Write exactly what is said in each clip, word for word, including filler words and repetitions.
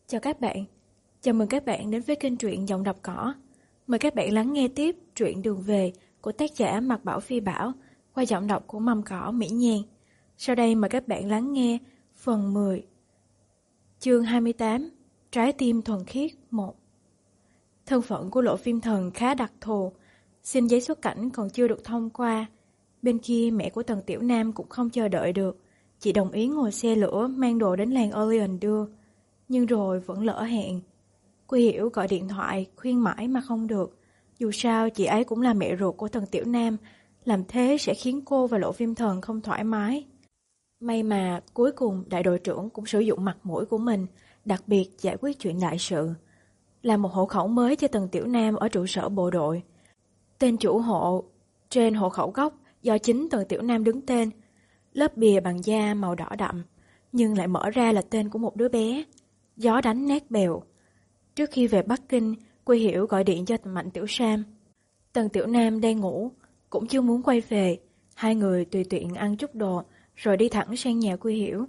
Chào các bạn, chào mừng các bạn đến với kênh truyện Giọng Đọc Cỏ. Mời các bạn lắng nghe tiếp truyện Đường Về của tác giả Mạc Bảo Phi Bảo qua giọng đọc của Mầm Cỏ Mỹ Nhan. Sau đây mời các bạn lắng nghe phần mười, chương hai mươi tám, Trái tim thuần khiết một. Thân phận của Lộ Phim Thần khá đặc thù, xin giấy xuất cảnh còn chưa được thông qua. Bên kia mẹ của Tần Tiểu Nam cũng không chờ đợi được, chỉ đồng ý ngồi xe lửa mang đồ đến làng Orleans đưa. Nhưng rồi vẫn lỡ hẹn. Quy Hiểu gọi điện thoại khuyên mãi mà không được. Dù sao chị ấy cũng là mẹ ruột của Tần Tiểu Nam, làm thế sẽ khiến cô và Lộ Phim Thần không thoải mái. May mà cuối cùng đại đội trưởng cũng sử dụng mặt mũi của mình, đặc biệt giải quyết chuyện đại sự. Làm một hộ khẩu mới cho Tần Tiểu Nam ở trụ sở bộ đội. Tên chủ hộ trên hộ khẩu gốc do chính Tần Tiểu Nam đứng tên. Lớp bìa bằng da màu đỏ đậm, nhưng lại mở ra là tên của một đứa bé. Gió đánh nát bèo. Trước khi về Bắc Kinh, Quy Hiểu gọi điện cho Mạnh Tiểu Sam. Tần Tiểu Nam đang ngủ, cũng chưa muốn quay về. Hai người tùy tiện ăn chút đồ, rồi đi thẳng sang nhà Quy Hiểu.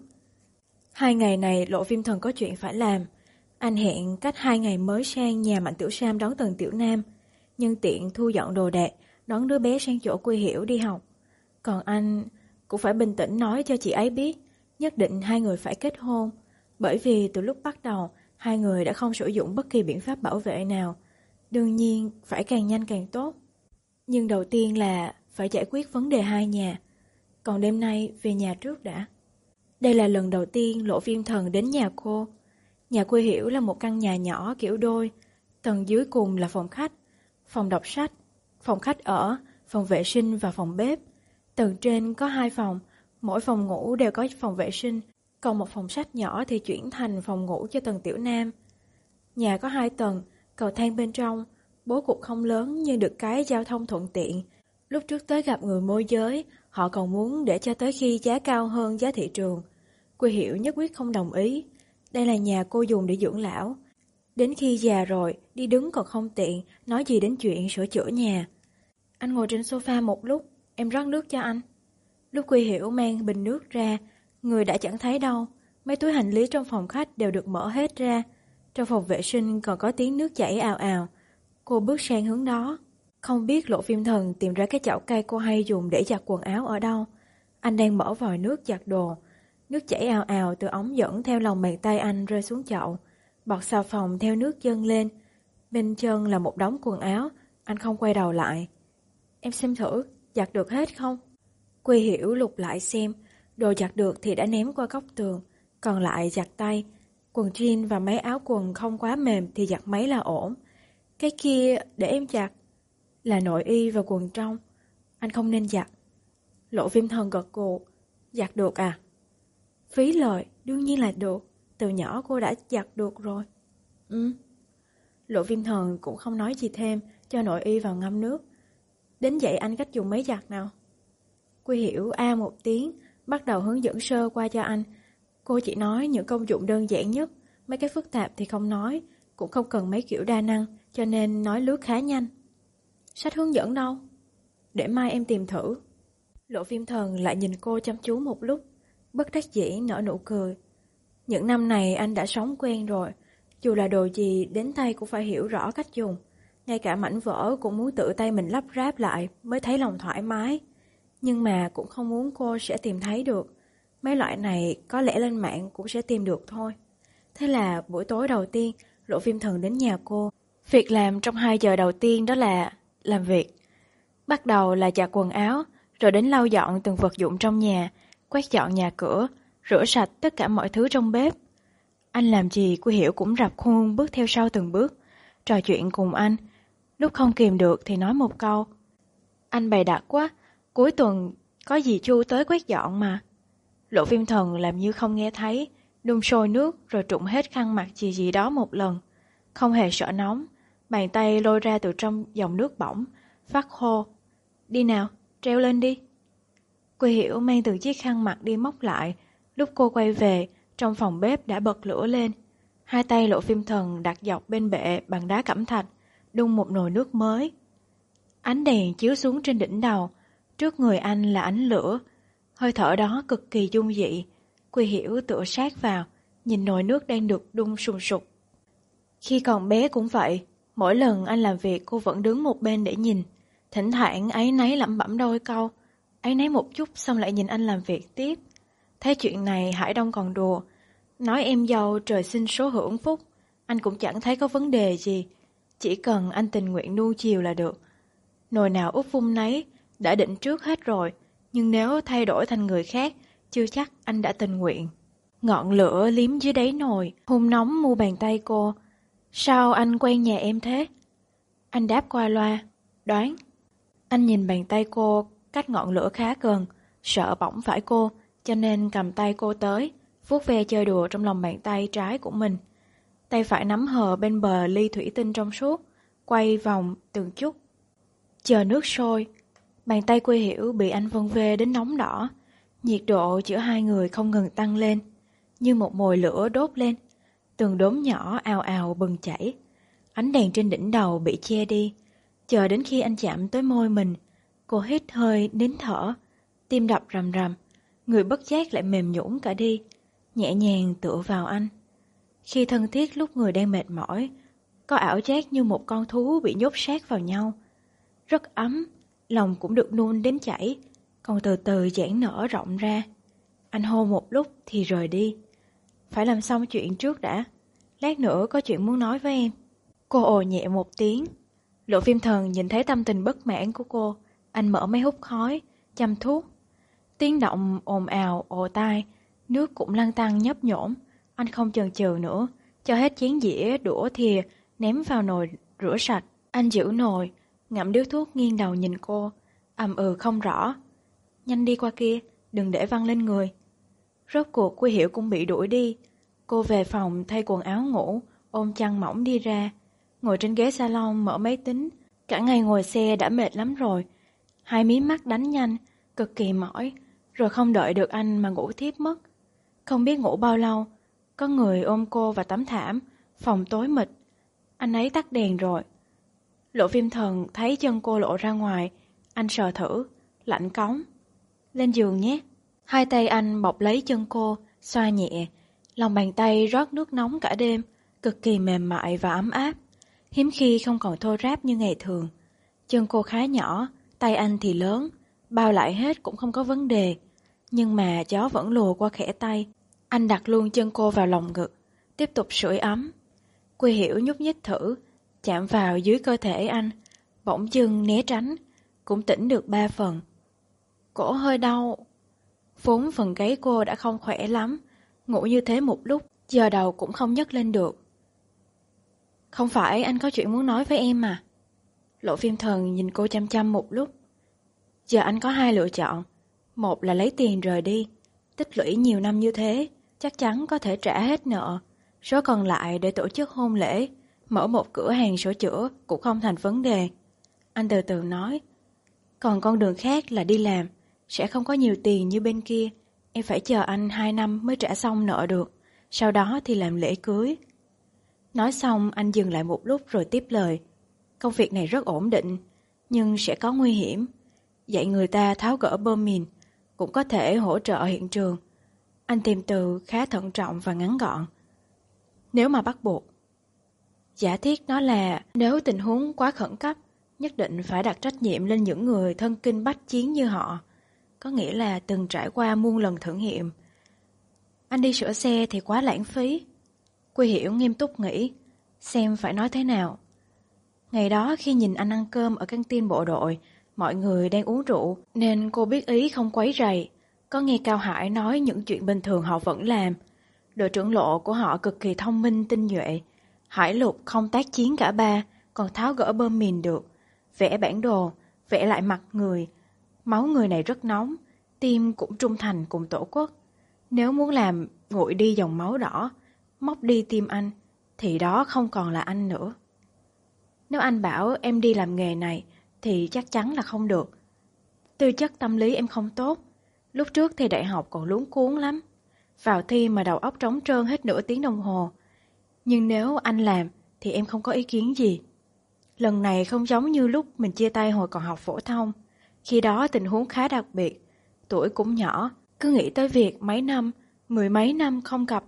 Hai ngày này Lộ Phim Thần có chuyện phải làm. Anh hẹn cách hai ngày mới sang nhà Mạnh Tiểu Sam đón Tần Tiểu Nam. Nhưng tiện thu dọn đồ đạc, đón đứa bé sang chỗ Quy Hiểu đi học. Còn anh cũng phải bình tĩnh nói cho chị ấy biết, nhất định hai người phải kết hôn. Bởi vì từ lúc bắt đầu, hai người đã không sử dụng bất kỳ biện pháp bảo vệ nào. Đương nhiên, phải càng nhanh càng tốt. Nhưng đầu tiên là phải giải quyết vấn đề hai nhà. Còn đêm nay, về nhà trước đã. Đây là lần đầu tiên Lộ Phim Thần đến nhà cô. Nhà Quy Hiểu là một căn nhà nhỏ kiểu đôi. Tầng dưới cùng là phòng khách, phòng đọc sách, phòng khách ở, phòng vệ sinh và phòng bếp. Tầng trên có hai phòng, mỗi phòng ngủ đều có phòng vệ sinh. Còn một phòng sách nhỏ thì chuyển thành phòng ngủ cho Tần Tiểu Nam. Nhà có hai tầng, cầu thang bên trong, bố cục không lớn nhưng được cái giao thông thuận tiện. Lúc trước tới gặp người môi giới, họ còn muốn để cho tới khi giá cao hơn giá thị trường. Quy Hiểu nhất quyết không đồng ý. Đây là nhà cô dùng để dưỡng lão. Đến khi già rồi, đi đứng còn không tiện, nói gì đến chuyện sửa chữa nhà. Anh ngồi trên sofa một lúc, em rót nước cho anh. Lúc Quy Hiểu mang bình nước ra, người đã chẳng thấy đâu, mấy túi hành lý trong phòng khách đều được mở hết ra. Trong phòng vệ sinh còn có tiếng nước chảy ào ào. Cô bước sang hướng đó. Không biết Lộ Phim Thần tìm ra cái chảo cây cô hay dùng để giặt quần áo ở đâu. Anh đang mở vòi nước giặt đồ. Nước chảy ào ào từ ống dẫn theo lòng bàn tay anh rơi xuống chậu. Bọt xà phòng theo nước dâng lên. Bên chân là một đống quần áo. Anh không quay đầu lại. Em xem thử, giặt được hết không? Quy Hiểu lục lại xem. Đồ giặt được thì đã ném qua góc tường, còn lại giặt tay. Quần jean và mấy áo quần không quá mềm thì giặt máy là ổn. Cái kia để em giặt. Là nội y và quần trong. Anh không nên giặt. Lộ Phim Thần gật gù. Giặt được à? Phí lời, đương nhiên là được. Từ nhỏ cô đã giặt được rồi. Ừ. Lộ Phim Thần cũng không nói gì thêm, cho nội y vào ngâm nước. Đến dạy anh cách dùng máy giặt nào. Quy Hiểu a một tiếng, bắt đầu hướng dẫn sơ qua cho anh. Cô chỉ nói những công dụng đơn giản nhất, mấy cái phức tạp thì không nói, cũng không cần mấy kiểu đa năng, cho nên nói lướt khá nhanh. Sách hướng dẫn đâu? Để mai em tìm thử. Lộ Phim Thần lại nhìn cô chăm chú một lúc, bất đắc dĩ nở nụ cười. Những năm này anh đã sống quen rồi, dù là đồ gì đến tay cũng phải hiểu rõ cách dùng. Ngay cả mảnh vỡ cũng muốn tự tay mình lắp ráp lại mới thấy lòng thoải mái. Nhưng mà cũng không muốn cô sẽ tìm thấy được. Mấy loại này có lẽ lên mạng cũng sẽ tìm được thôi. Thế là buổi tối đầu tiên, Lộ Phim Thần đến nhà cô. Việc làm trong hai giờ đầu tiên đó là làm việc. Bắt đầu là giặt quần áo, rồi đến lau dọn từng vật dụng trong nhà, quét dọn nhà cửa, rửa sạch tất cả mọi thứ trong bếp. Anh làm gì Quy Hiểu cũng rập khuôn bước theo sau từng bước, trò chuyện cùng anh. Lúc không kìm được thì nói một câu. Anh bày đặt quá, cuối tuần có gì Chu tới quét dọn mà. Lộ Phim Thần làm như không nghe thấy, đun sôi nước rồi trụng hết khăn mặt gì gì đó một lần. Không hề sợ nóng, bàn tay lôi ra từ trong dòng nước bỏng, vắt khô. Đi nào, treo lên đi. Quy Hiểu mang từng chiếc khăn mặt đi móc lại. Lúc cô quay về, trong phòng bếp đã bật lửa lên. Hai tay Lộ Phim Thần đặt dọc bên bệ bằng đá cẩm thạch, đun một nồi nước mới. Ánh đèn chiếu xuống trên đỉnh đầu, trước người anh là ánh lửa. Hơi thở đó cực kỳ dung dị. Quy Hiểu tựa sát vào, nhìn nồi nước đang được đun sùng sục. Khi còn bé cũng vậy, mỗi lần anh làm việc cô vẫn đứng một bên để nhìn, thỉnh thoảng áy náy lẩm bẩm đôi câu, áy náy một chút xong lại nhìn anh làm việc tiếp. Thấy chuyện này Hải Đông còn đùa, nói em dâu trời sinh số hưởng phúc, anh cũng chẳng thấy có vấn đề gì, chỉ cần anh tình nguyện nuông chiều là được. Nồi nào úp vung nấy, đã định trước hết rồi, nhưng nếu thay đổi thành người khác, chưa chắc anh đã tình nguyện. Ngọn lửa liếm dưới đáy nồi, hun nóng mu bàn tay cô. Sao anh quen nhà em thế? Anh đáp qua loa, đoán. Anh nhìn bàn tay cô, cách ngọn lửa khá gần, sợ bỏng phải cô, cho nên cầm tay cô tới, vuốt ve chơi đùa trong lòng bàn tay trái của mình. Tay phải nắm hờ bên bờ ly thủy tinh trong suốt, quay vòng từng chút. Chờ nước sôi, bàn tay Quy Hiểu bị anh vân vê đến nóng đỏ. Nhiệt độ giữa hai người không ngừng tăng lên, như một mồi lửa đốt lên. Từng đốm nhỏ ào ào bừng chảy. Ánh đèn trên đỉnh đầu bị che đi. Chờ đến khi anh chạm tới môi mình, cô hít hơi nín thở, tim đập rầm rầm, người bất giác lại mềm nhũn cả đi, nhẹ nhàng tựa vào anh. Khi thân thiết lúc người đang mệt mỏi, có ảo giác như một con thú bị nhốt sát vào nhau. Rất ấm, lòng cũng được nôn đến chảy, còn từ từ giãn nở rộng ra. Anh hôn một lúc thì rời đi. Phải làm xong chuyện trước đã, lát nữa có chuyện muốn nói với em. Cô ồ nhẹ một tiếng. Lộ Phim Thần nhìn thấy tâm tình bất mãn của cô, anh mở máy hút khói, châm thuốc. Tiếng động ồn ào ồ tai, nước cũng lăn tăn nhấp nhổm. Anh không chần chừ nữa, cho hết chén dĩa, đũa thìa, ném vào nồi rửa sạch. Anh giữ nồi, ngậm điếu thuốc nghiêng đầu nhìn cô, ầm ừ không rõ. Nhanh đi qua kia, đừng để văng lên người. Rốt cuộc Quy Hiểu cũng bị đuổi đi. Cô về phòng thay quần áo ngủ, ôm chăn mỏng đi ra. Ngồi trên ghế salon mở máy tính. Cả ngày ngồi xe đã mệt lắm rồi. Hai mí mắt đánh nhanh, cực kỳ mỏi, rồi không đợi được anh mà ngủ thiếp mất. Không biết ngủ bao lâu, có người ôm cô vào tấm thảm, phòng tối mịt. Anh ấy tắt đèn rồi. Lộ Phim Thần thấy chân cô lộ ra ngoài, anh sờ thử, lạnh cóng. Lên giường nhé. Hai tay anh bọc lấy chân cô, xoa nhẹ. Lòng bàn tay rót nước nóng cả đêm, cực kỳ mềm mại và ấm áp. Hiếm khi không còn thô ráp như ngày thường. Chân cô khá nhỏ, tay anh thì lớn, bao lại hết cũng không có vấn đề. Nhưng mà gió vẫn lùa qua khẽ tay. Anh đặt luôn chân cô vào lòng ngực, tiếp tục sưởi ấm. Quy Hiểu nhúc nhích thử, chạm vào dưới cơ thể anh, bỗng dưng né tránh, cũng tỉnh được ba phần. Cổ hơi đau. Vốn phần gáy cô đã không khỏe lắm, ngủ như thế một lúc, giờ đầu cũng không nhấc lên được. Không phải anh có chuyện muốn nói với em mà. Lộ Phim Thần nhìn cô chăm chăm một lúc. Giờ anh có hai lựa chọn. Một là lấy tiền rời đi, tích lũy nhiều năm như thế, chắc chắn có thể trả hết nợ. Số còn lại để tổ chức hôn lễ, mở một cửa hàng sửa chữa cũng không thành vấn đề. Anh từ từ nói. Còn con đường khác là đi làm, sẽ không có nhiều tiền như bên kia. Em phải chờ anh hai năm mới trả xong nợ được, sau đó thì làm lễ cưới. Nói xong anh dừng lại một lúc rồi tiếp lời. Công việc này rất ổn định, nhưng sẽ có nguy hiểm. Dạy người ta tháo gỡ bơm mìn, cũng có thể hỗ trợ hiện trường. Anh tìm từ khá thận trọng và ngắn gọn. Nếu mà bắt buộc. Giả thiết nó là nếu tình huống quá khẩn cấp, nhất định phải đặt trách nhiệm lên những người thân kinh bách chiến như họ. Có nghĩa là từng trải qua muôn lần thử nghiệm. Anh đi sửa xe thì quá lãng phí. Quy Hiểu nghiêm túc nghĩ, xem phải nói thế nào. Ngày đó khi nhìn anh ăn cơm ở căng tin bộ đội, mọi người đang uống rượu, nên cô biết ý không quấy rầy. Có nghe Cao Hải nói những chuyện bình thường họ vẫn làm. Đội trưởng Lộ của họ cực kỳ thông minh tinh nhuệ. Hải Lục không tác chiến cả ba, còn tháo gỡ bơm mìn được. Vẽ bản đồ, vẽ lại mặt người. Máu người này rất nóng, tim cũng trung thành cùng tổ quốc. Nếu muốn làm nguội đi dòng máu đỏ, móc đi tim anh, thì đó không còn là anh nữa. Nếu anh bảo em đi làm nghề này, thì chắc chắn là không được. Tư chất tâm lý em không tốt. Lúc trước thì đại học còn luống cuống lắm. Vào thi mà đầu óc trống trơn hết nửa tiếng đồng hồ. Nhưng nếu anh làm thì em không có ý kiến gì. Lần này không giống như lúc mình chia tay hồi còn học phổ thông. Khi đó tình huống khá đặc biệt. Tuổi cũng nhỏ, cứ nghĩ tới việc mấy năm, mười mấy năm không gặp anh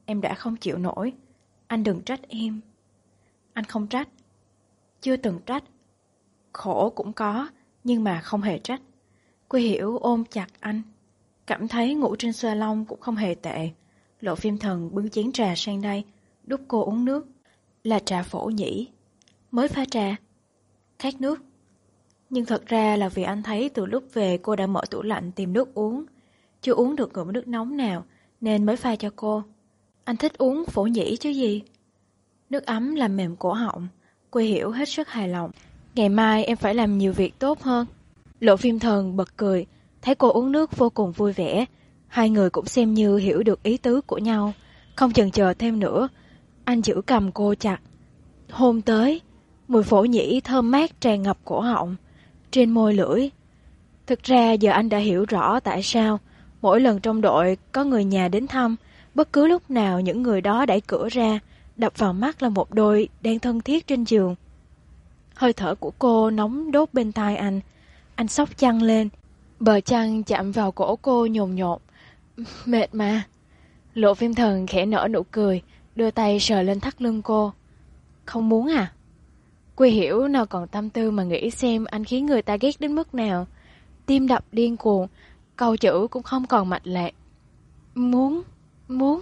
em đã không chịu nổi. Anh đừng trách em. Anh không trách. Chưa từng trách. Khổ cũng có, nhưng mà không hề trách. Quy Hiểu ôm chặt anh, cảm thấy ngủ trên salon cũng không hề tệ. Lộ Phim Thần bưng chén trà sang đây, đút cô uống nước. Là trà phổ nhĩ, mới pha trà, khát nước. Nhưng thật ra là vì anh thấy từ lúc về cô đã mở tủ lạnh tìm nước uống, chưa uống được ngụm nước nóng nào nên mới pha cho cô. Anh thích uống phổ nhĩ chứ gì. Nước ấm làm mềm cổ họng. Quy Hiểu hết sức hài lòng. Ngày mai em phải làm nhiều việc tốt hơn. Lộ Phim Thần bật cười, thấy cô uống nước vô cùng vui vẻ. Hai người cũng xem như hiểu được ý tứ của nhau. Không chần chờ thêm nữa, anh giữ cầm cô chặt, hôn tới. Mùi phổ nhĩ thơm mát tràn ngập cổ họng, trên môi lưỡi. Thực ra giờ anh đã hiểu rõ tại sao mỗi lần trong đội có người nhà đến thăm, bất cứ lúc nào những người đó đẩy cửa ra, đập vào mắt là một đôi đang thân thiết trên giường. Hơi thở của cô nóng đốt bên tai anh. Anh xốc chăn lên, bờ chăn chạm vào cổ cô nhồn nhột. Mệt mà. Lộ Phim Thần khẽ nở nụ cười, đưa tay sờ lên thắt lưng cô. Không muốn à? Quy Hiểu nào còn tâm tư mà nghĩ xem anh khiến người ta ghét đến mức nào. Tim đập điên cuồng, câu chữ cũng không còn mạch lạc. Muốn, muốn.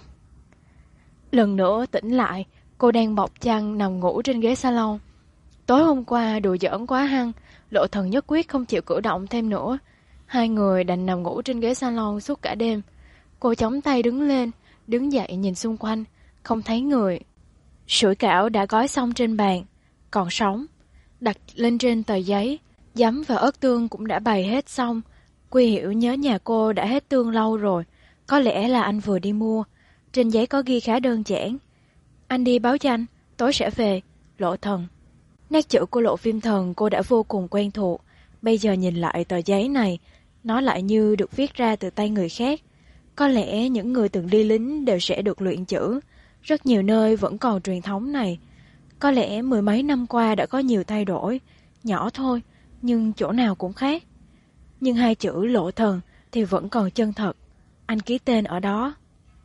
Lần nữa tỉnh lại, cô đang bọc chăn nằm ngủ trên ghế salon. Tối hôm qua đùa giỡn quá hăng, Lộ Thần nhất quyết không chịu cử động thêm nữa. Hai người đành nằm ngủ trên ghế salon suốt cả đêm. Cô chống tay đứng lên, đứng dậy nhìn xung quanh, không thấy người. Sủi cảo đã gói xong trên bàn, còn sống, đặt lên trên tờ giấy. Giấm và ớt tương cũng đã bày hết xong. Quy Hiểu nhớ nhà cô đã hết tương lâu rồi, có lẽ là anh vừa đi mua. Trên giấy có ghi khá đơn giản: anh đi báo danh, tối sẽ về, Lộ Thần. Nét chữ của Lộ Phim Thần cô đã vô cùng quen thuộc. Bây giờ nhìn lại tờ giấy này, nó lại như được viết ra từ tay người khác. Có lẽ những người từng đi lính đều sẽ được luyện chữ. Rất nhiều nơi vẫn còn truyền thống này. Có lẽ mười mấy năm qua đã có nhiều thay đổi, nhỏ thôi, nhưng chỗ nào cũng khác. Nhưng hai chữ Lộ Thần thì vẫn còn chân thật. Anh ký tên ở đó.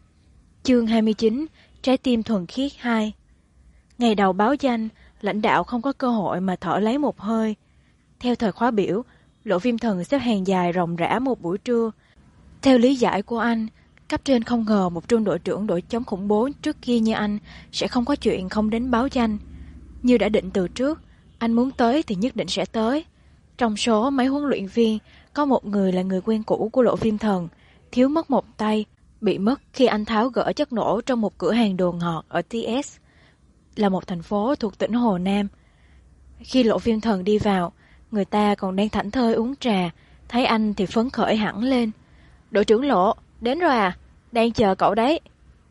Chương hai mươi chín, Trái tim thuần khiết hai. Ngày đầu báo danh, lãnh đạo không có cơ hội mà thở lấy một hơi. Theo thời khóa biểu, Lộ Phim Thần xếp hàng dài ròng rã một buổi trưa. Theo lý giải của anh, cấp trên không ngờ một trung đội trưởng đội chống khủng bố trước kia như anh sẽ không có chuyện không đến báo danh. Như đã định từ trước, anh muốn tới thì nhất định sẽ tới. Trong số mấy huấn luyện viên, có một người là người quen cũ của Lộ Phim Thần, thiếu mất một tay, bị mất khi anh tháo gỡ chất nổ trong một cửa hàng đồ ngọt ở tê ét, là một thành phố thuộc tỉnh Hồ Nam. Khi Lộ Phim Thần đi vào, người ta còn đang thảnh thơi uống trà, thấy anh thì phấn khởi hẳn lên. Đội trưởng Lộ, đến rồi à? Đang chờ cậu đấy.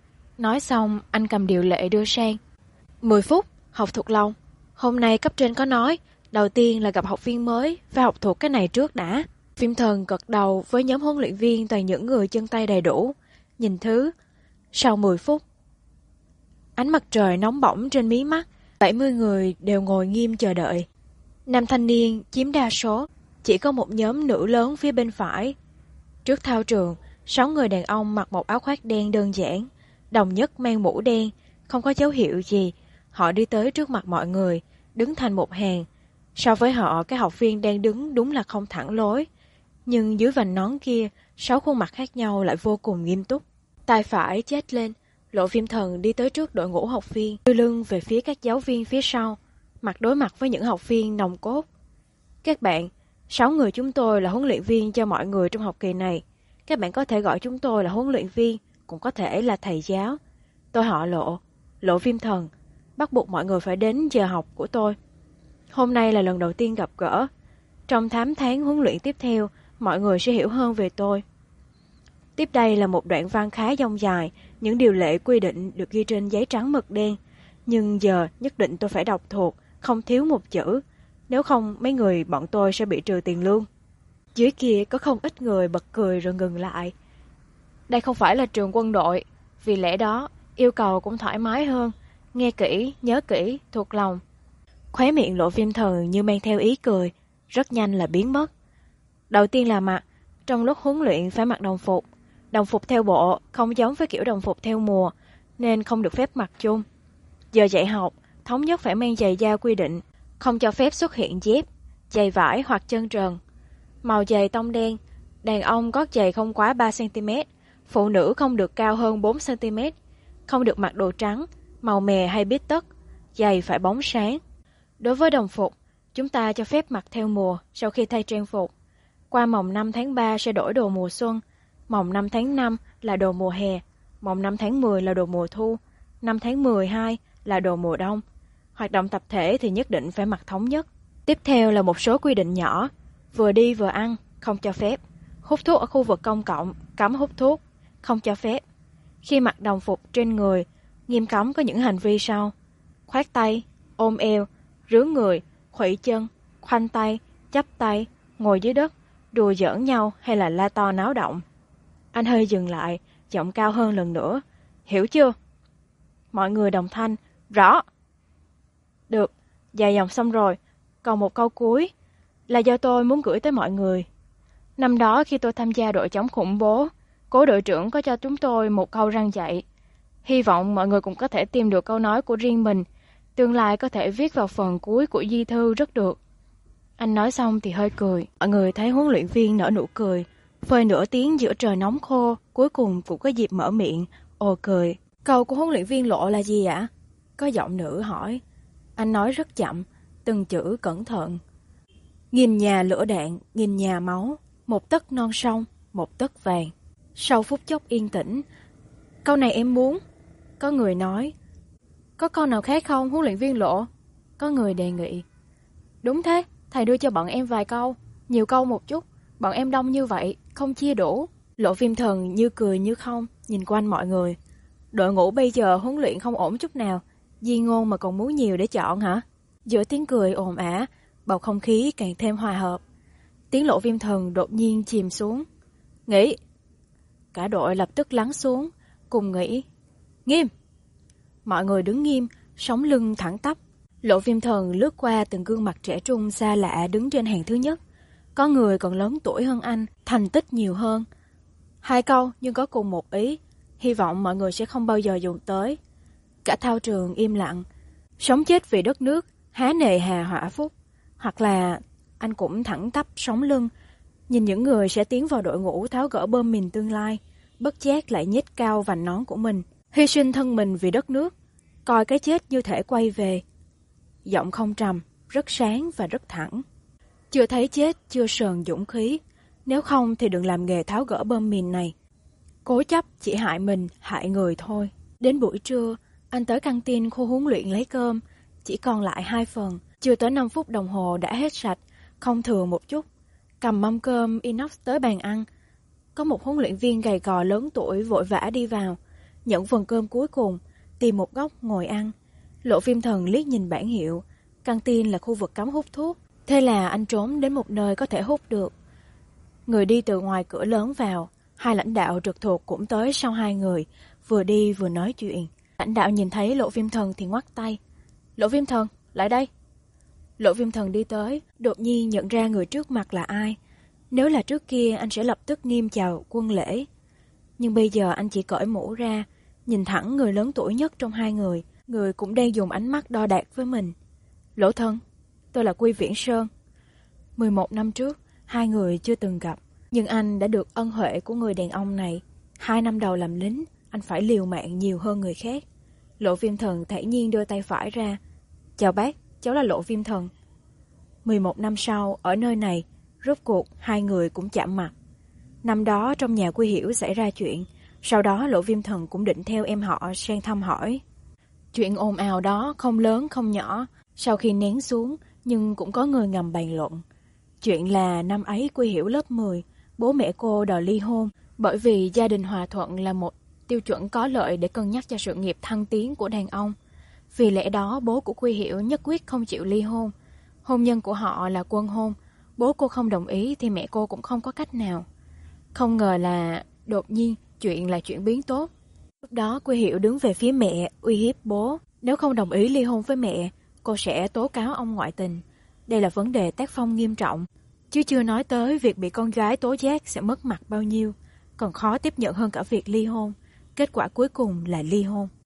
Nói xong, anh cầm điều lệ đưa sang. mười phút, học thuộc lòng. Hôm nay cấp trên có nói, đầu tiên là gặp học viên mới, phải học thuộc cái này trước đã. Phim Thần gật đầu với nhóm huấn luyện viên toàn những người chân tay đầy đủ. Nhìn thứ. Sau mười phút, ánh mặt trời nóng bỏng trên mí mắt, bảy mươi người đều ngồi nghiêm chờ đợi. Nam thanh niên chiếm đa số, chỉ có một nhóm nữ lớn phía bên phải. Trước thao trường, sáu người đàn ông mặc một áo khoác đen đơn giản, đồng nhất mang mũ đen, không có dấu hiệu gì. Họ đi tới trước mặt mọi người, đứng thành một hàng. So với họ, các học viên đang đứng đúng là không thẳng lối. Nhưng dưới vành nón kia, sáu khuôn mặt khác nhau lại vô cùng nghiêm túc. Tay phải chếch lên, Lộ Phim Thần đi tới trước đội ngũ học viên, đưa lưng về phía các giáo viên phía sau, mặt đối mặt với những học viên nòng cốt. Các bạn, sáu người chúng tôi là huấn luyện viên cho mọi người trong học kỳ này. Các bạn có thể gọi chúng tôi là huấn luyện viên, cũng có thể là thầy giáo. Tôi họ Lộ, Lộ Phim Thần, bắt buộc mọi người phải đến giờ học của tôi. Hôm nay là lần đầu tiên gặp gỡ. Trong tám tháng huấn luyện tiếp theo, mọi người sẽ hiểu hơn về tôi. Tiếp đây là một đoạn văn khá dông dài, những điều lệ quy định được ghi trên giấy trắng mực đen. Nhưng giờ nhất định tôi phải đọc thuộc, không thiếu một chữ. Nếu không, mấy người bọn tôi sẽ bị trừ tiền lương. Dưới kia có không ít người bật cười rồi ngừng lại. Đây không phải là trường quân đội, vì lẽ đó yêu cầu cũng thoải mái hơn. Nghe kỹ, nhớ kỹ, thuộc lòng. Khóe miệng Lộ Phim Thần như mang theo ý cười, rất nhanh là biến mất. Đầu tiên là mặc, trong lúc huấn luyện phải mặc đồng phục. Đồng phục theo bộ không giống với kiểu đồng phục theo mùa. nên không được phép mặc chung. Giờ dạy học, thống nhất phải mang giày da quy định, không cho phép xuất hiện dép, giày vải hoặc chân trần. Màu giày tông đen, đàn ông gót giày không quá ba xăng ti mét, phụ nữ không được cao hơn bốn xăng ti mét, không được mặc đồ trắng, màu mè hay bít tất, giày phải bóng sáng. Đối với đồng phục, chúng ta cho phép mặc theo mùa sau khi thay trang phục. Qua mồng năm tháng ba sẽ đổi đồ mùa xuân, mồng năm tháng năm là đồ mùa hè, mồng năm tháng mười là đồ mùa thu, năm tháng mười hai là đồ mùa đông. Hoạt động tập thể thì nhất định phải mặc thống nhất. Tiếp theo là một số quy định nhỏ, vừa đi vừa ăn, không cho phép. Hút thuốc ở khu vực công cộng, cấm hút thuốc, không cho phép. Khi mặc đồng phục trên người, nghiêm cấm có những hành vi sau: khoát tay, ôm eo, rướn người, khuỵu chân, khoanh tay, chắp tay, ngồi dưới đất, đùa giỡn nhau hay là la to náo động. Anh hơi dừng lại, giọng cao hơn lần nữa. Hiểu chưa? Mọi người đồng thanh. Rõ. Được, dài dòng xong rồi. Còn một câu cuối là do tôi muốn gửi tới mọi người. Năm đó khi tôi tham gia đội chống khủng bố, cố đội trưởng có cho chúng tôi một câu răn dạy. Hy vọng mọi người cũng có thể tìm được câu nói của riêng mình, tương lai có thể viết vào phần cuối của di thư rất được. Anh nói xong thì hơi cười. Mọi người thấy huấn luyện viên nở nụ cười. Phơi nửa tiếng giữa trời nóng khô, cuối cùng cũng có dịp mở miệng, ồ cười. Câu của huấn luyện viên Lộ là gì ạ? Có giọng nữ hỏi. Anh nói rất chậm, từng chữ cẩn thận. Nghìn nhà lửa đạn, nghìn nhà máu, một tấc non sông, một tấc vàng. Sau phút chốc yên tĩnh, câu này em muốn. Có người nói. Có câu nào khác không, huấn luyện viên Lộ? Có người đề nghị. Đúng thế, thầy đưa cho bọn em vài câu, nhiều câu một chút. Bọn em đông như vậy, không chia đủ. Lộ Viêm Thần như cười như không, nhìn quanh mọi người. Đội ngũ bây giờ huấn luyện không ổn chút nào, di ngôn mà còn muốn nhiều để chọn hả? Giữa tiếng cười ồn ả, bầu không khí càng thêm hòa hợp. Tiếng Lộ Viêm Thần đột nhiên chìm xuống. Nghỉ. Cả đội lập tức lắng xuống, cùng nghĩ. Nghiêm. Mọi người đứng nghiêm, sống lưng thẳng tắp. Lộ Viêm Thần lướt qua từng gương mặt trẻ trung xa lạ đứng trên hàng thứ nhất. Có người còn lớn tuổi hơn anh, thành tích nhiều hơn. Hai câu nhưng có cùng một ý, hy vọng mọi người sẽ không bao giờ dùng tới. Cả thao trường im lặng. Sống chết vì đất nước, há nề hà hỏa phúc. Hoặc là anh cũng thẳng tắp sống lưng, nhìn những người sẽ tiến vào đội ngũ tháo gỡ bơm mìn tương lai, bất giác lại nhếch cao vành nón của mình, hy sinh thân mình vì đất nước, coi cái chết như thể quay về. Giọng không trầm, rất sáng và rất thẳng. Chưa thấy chết, chưa sờn dũng khí, nếu không thì đừng làm nghề tháo gỡ bơm mìn này. Cố chấp chỉ hại mình, hại người thôi. Đến buổi trưa, anh tới căng tin khu huấn luyện lấy cơm, chỉ còn lại hai phần, chưa tới năm phút đồng hồ đã hết sạch, không thừa một chút. Cầm mâm cơm inox tới bàn ăn. Có một huấn luyện viên gầy gò lớn tuổi vội vã đi vào, nhận phần cơm cuối cùng, tìm một góc ngồi ăn. Lộ Viêm Thần liếc nhìn bảng hiệu, căng tin là khu vực cấm hút thuốc, thế là anh trốn đến một nơi có thể hút được. Người đi từ ngoài cửa lớn vào, hai lãnh đạo trực thuộc cũng tới sau hai người, vừa đi vừa nói chuyện. Lãnh đạo nhìn thấy Lộ Viêm Thần thì ngoắc tay. Lộ Viêm Thần, lại đây. Lộ Viêm Thần đi tới, đột nhiên nhận ra người trước mặt là ai. Nếu là trước kia anh sẽ lập tức nghiêm chào quân lễ. Nhưng bây giờ anh chỉ cởi mũ ra, nhìn thẳng người lớn tuổi nhất trong hai người, người cũng đang dùng ánh mắt đo đạc với mình. Lỗ Thân, tôi là Quy Viễn Sơn. mười một năm trước, hai người chưa từng gặp, nhưng anh đã được ân huệ của người đàn ông này. Hai năm đầu làm lính, anh phải liều mạng nhiều hơn người khác. Lộ Viêm Thần thản nhiên đưa tay phải ra. Chào bác, cháu là Lộ Viêm Thần. mười một năm sau, ở nơi này, rốt cuộc hai người cũng chạm mặt. Năm đó trong nhà Quy Hiểu xảy ra chuyện, sau đó Lộ Viêm Thần cũng định theo em họ sang thăm hỏi. Chuyện ồn ào đó không lớn không nhỏ, sau khi nén xuống nhưng cũng có người ngầm bàn luận. Chuyện là năm ấy Quy Hiểu lớp mười, bố mẹ cô đòi ly hôn, bởi vì gia đình hòa thuận là một tiêu chuẩn có lợi để cân nhắc cho sự nghiệp thăng tiến của đàn ông. Vì lẽ đó bố của Quy Hiểu nhất quyết không chịu ly hôn. Hôn nhân của họ là quân hôn, bố cô không đồng ý thì mẹ cô cũng không có cách nào. Không ngờ là đột nhiên chuyện là chuyển biến tốt. Lúc đó Quy Hiểu đứng về phía mẹ, uy hiếp bố. Nếu không đồng ý ly hôn với mẹ, cô sẽ tố cáo ông ngoại tình. Đây là vấn đề tác phong nghiêm trọng, chứ chưa nói tới việc bị con gái tố giác sẽ mất mặt bao nhiêu, còn khó tiếp nhận hơn cả việc ly hôn. Kết quả cuối cùng là ly hôn.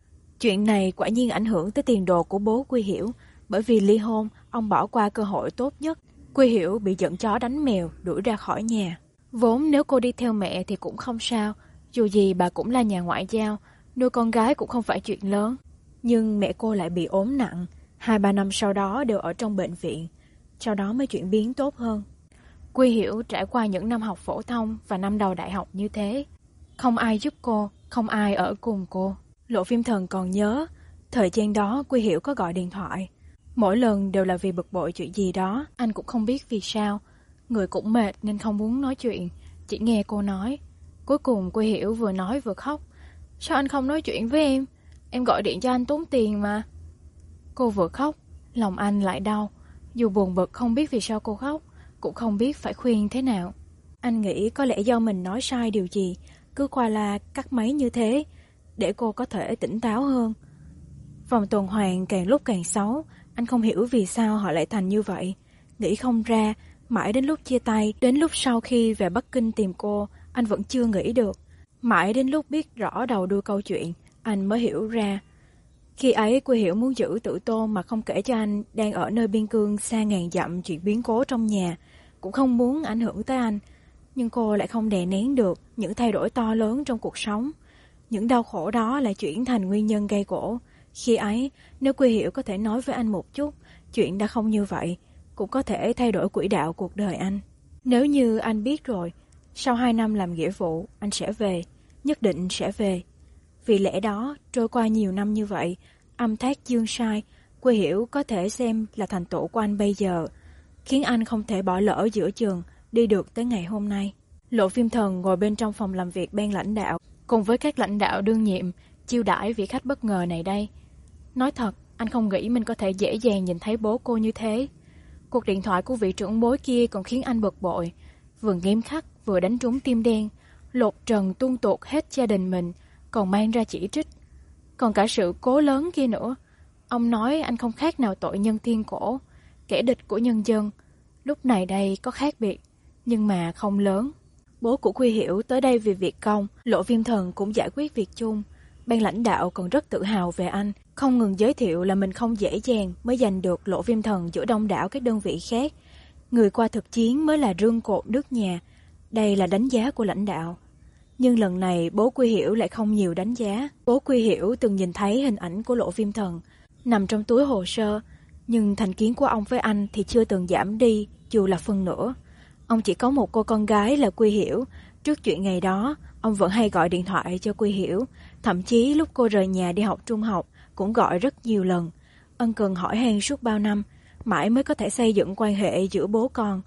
Chuyện này quả nhiên ảnh hưởng tới tiền đồ của bố Quy Hiểu, bởi vì ly hôn, ông bỏ qua cơ hội tốt nhất. Quy Hiểu bị giận chó đánh mèo, đuổi ra khỏi nhà. Vốn nếu cô đi theo mẹ thì cũng không sao, dù gì bà cũng là nhà ngoại giao, nuôi con gái cũng không phải chuyện lớn. Nhưng mẹ cô lại bị ốm nặng, hai ba năm sau đó đều ở trong bệnh viện, sau đó mới chuyển biến tốt hơn. Quy Hiểu trải qua những năm học phổ thông và năm đầu đại học như thế. Không ai giúp cô, không ai ở cùng cô. Lộ Phim Thần còn nhớ, thời gian đó Quy Hiểu có gọi điện thoại. Mỗi lần đều là vì bực bội chuyện gì đó, anh cũng không biết vì sao. Người cũng mệt nên không muốn nói chuyện, chỉ nghe cô nói. Cuối cùng Quy Hiểu vừa nói vừa khóc. Sao anh không nói chuyện với em? Em gọi điện cho anh tốn tiền mà. Cô vừa khóc, lòng anh lại đau. Dù buồn bực không biết vì sao cô khóc, cũng không biết phải khuyên thế nào. Anh nghĩ có lẽ do mình nói sai điều gì, cứ qua la cắt máy như thế, để cô có thể tỉnh táo hơn. Vòng tuần hoàn càng lúc càng xấu, anh không hiểu vì sao họ lại thành như vậy. Nghĩ không ra, mãi đến lúc chia tay, đến lúc sau khi về Bắc Kinh tìm cô, anh vẫn chưa nghĩ được. Mãi đến lúc biết rõ đầu đuôi câu chuyện, anh mới hiểu ra. Khi ấy Quy Hiểu muốn giữ tự tôn mà không kể cho anh đang ở nơi biên cương xa ngàn dặm chuyện biến cố trong nhà, cũng không muốn ảnh hưởng tới anh. Nhưng cô lại không đè nén được những thay đổi to lớn trong cuộc sống. Những đau khổ đó lại chuyển thành nguyên nhân gây gổ. Khi ấy, nếu Quy Hiểu có thể nói với anh một chút, chuyện đã không như vậy, cũng có thể thay đổi quỹ đạo cuộc đời anh. Nếu như anh biết rồi, sau hai năm làm nghĩa vụ, anh sẽ về, nhất định sẽ về. Vì lẽ đó, trôi qua nhiều năm như vậy, âm thác dương sai, Quy Hiểu có thể xem là thành tựu của anh bây giờ, khiến anh không thể bỏ lỡ giữa chừng, đi được tới ngày hôm nay. Lộ Phim Thần ngồi bên trong phòng làm việc ban lãnh đạo, cùng với các lãnh đạo đương nhiệm, chiêu đãi vị khách bất ngờ này đây. Nói thật, anh không nghĩ mình có thể dễ dàng nhìn thấy bố cô như thế. Cuộc điện thoại của vị trưởng bối kia còn khiến anh bực bội, vừa nghiêm khắc vừa đánh trúng tim đen, lột trần tuôn tuột hết gia đình mình, còn mang ra chỉ trích. Còn cả sự cố lớn kia nữa, ông nói anh không khác nào tội nhân thiên cổ, kẻ địch của nhân dân. Lúc này đây có khác biệt, nhưng mà không lớn. Bố của Quy Hiểu tới đây vì việc công, Lộ Phim Thần cũng giải quyết việc chung. Ban lãnh đạo còn rất tự hào về anh, không ngừng giới thiệu là mình không dễ dàng mới giành được Lộ Phim Thần giữa đông đảo các đơn vị khác. Người qua thực chiến mới là rương cột nước nhà. Đây là đánh giá của lãnh đạo. Nhưng lần này bố Quy Hiểu lại không nhiều đánh giá. Bố Quy Hiểu từng nhìn thấy hình ảnh của Lộ Phim Thần nằm trong túi hồ sơ, nhưng thành kiến của ông với anh thì chưa từng giảm đi dù là phần nữa. Ông chỉ có một cô con gái là Quy Hiểu. Trước chuyện ngày đó, ông vẫn hay gọi điện thoại cho Quy Hiểu. Thậm chí lúc cô rời nhà đi học trung học cũng gọi rất nhiều lần. Ân cần hỏi han suốt bao năm, mãi mới có thể xây dựng quan hệ giữa bố con.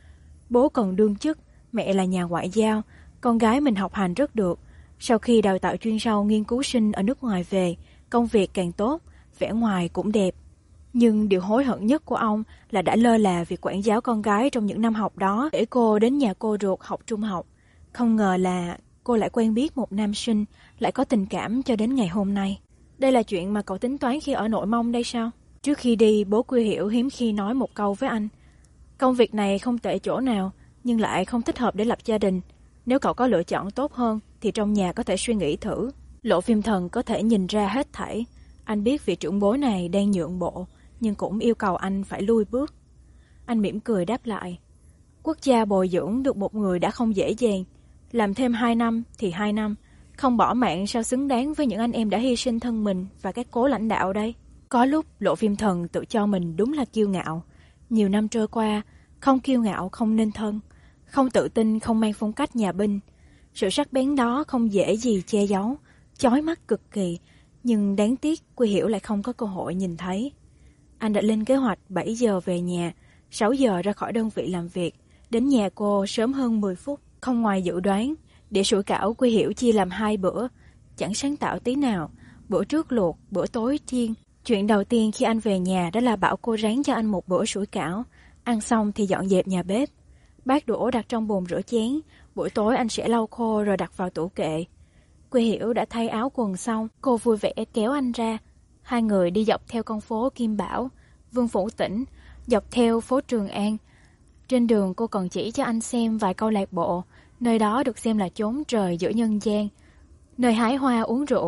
Bố còn đương chức, mẹ là nhà ngoại giao, con gái mình học hành rất được. Sau khi đào tạo chuyên sâu nghiên cứu sinh ở nước ngoài về, công việc càng tốt, vẻ ngoài cũng đẹp. Nhưng điều hối hận nhất của ông là đã lơ là việc quản giáo con gái trong những năm học đó, để cô đến nhà cô ruột học trung học. Không ngờ là cô lại quen biết một nam sinh, lại có tình cảm cho đến ngày hôm nay. Đây là chuyện mà cậu tính toán khi ở Nội Mông đây sao? Trước khi đi, bố Quy Hiểu hiếm khi nói một câu với anh. Công việc này không tệ chỗ nào, nhưng lại không thích hợp để lập gia đình. Nếu cậu có lựa chọn tốt hơn, thì trong nhà có thể suy nghĩ thử. Lộ Phim Thần có thể nhìn ra hết thảy. Anh biết vị trưởng bối này đang nhượng bộ, nhưng cũng yêu cầu anh phải lui bước. Anh mỉm cười đáp lại. Quốc gia bồi dưỡng được một người đã không dễ dàng. Làm thêm hai năm thì hai năm. Không bỏ mạng sao xứng đáng với những anh em đã hy sinh thân mình và các cố lãnh đạo đây. Có lúc Lộ Phim Thần tự cho mình đúng là kiêu ngạo. Nhiều năm trôi qua, không kiêu ngạo không nên thân. Không tự tin không mang phong cách nhà binh. Sự sắc bén đó không dễ gì che giấu, chói mắt cực kỳ. Nhưng đáng tiếc Quy Hiểu lại không có cơ hội nhìn thấy. Anh đã lên kế hoạch bảy giờ về nhà, sáu giờ ra khỏi đơn vị làm việc. Đến nhà cô sớm hơn mười phút, không ngoài dự đoán. Để sủi cảo Quy Hiểu chia làm hai bữa, chẳng sáng tạo tí nào. Bữa trước luộc, bữa tối chiên. Chuyện đầu tiên khi anh về nhà đó là bảo cô ráng cho anh một bữa sủi cảo. Ăn xong thì dọn dẹp nhà bếp. Bát đũa đặt trong bồn rửa chén. Buổi tối anh sẽ lau khô rồi đặt vào tủ kệ. Quy Hiểu đã thay áo quần xong, cô vui vẻ kéo anh ra. Hai người đi dọc theo con phố Kim Bảo, Vương Phủ Tỉnh, dọc theo phố Trường An. Trên đường cô còn chỉ cho anh xem vài câu lạc bộ, nơi đó được xem là chốn trời giữa nhân gian. Nơi hái hoa uống rượu,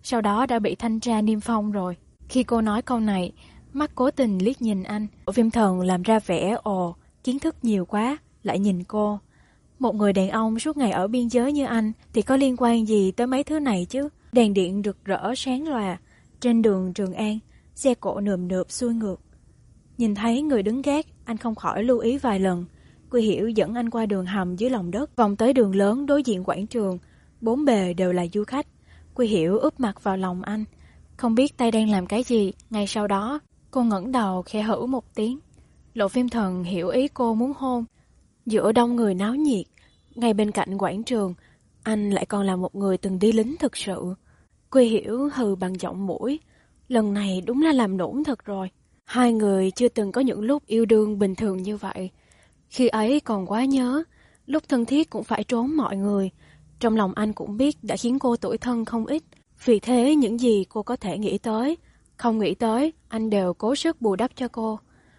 sau đó đã bị thanh tra niêm phong rồi. Khi cô nói câu này, mắt cố tình liếc nhìn anh. Lộ Viêm Thần làm ra vẻ ồ, kiến thức nhiều quá, lại nhìn cô. Một người đàn ông suốt ngày ở biên giới như anh thì có liên quan gì tới mấy thứ này chứ? Đèn điện rực rỡ sáng lòa, trên đường Trường An, xe cộ nườm nượp xuôi ngược. Nhìn thấy người đứng gác, anh không khỏi lưu ý vài lần. Quy Hiểu dẫn anh qua đường hầm dưới lòng đất, vòng tới đường lớn đối diện quảng trường. Bốn bề đều là du khách. Quy Hiểu úp mặt vào lòng anh, không biết tay đang làm cái gì. Ngay sau đó, cô ngẩng đầu khẽ hử một tiếng. Lộ Viêm Thần hiểu ý cô muốn hôn. Giữa đông người náo nhiệt, ngay bên cạnh quảng trường, anh lại còn là một người từng đi lính thực sự. Quy Hiểu hừ bằng giọng mũi. Lần này đúng là làm nũng thật rồi. Hai người chưa từng có những lúc yêu đương bình thường như vậy. Khi ấy còn quá nhớ, lúc thân thiết cũng phải trốn mọi người. Trong lòng anh cũng biết đã khiến cô tủi thân không ít. Vì thế những gì cô có thể nghĩ tới, không nghĩ tới, anh đều cố sức bù đắp cho cô.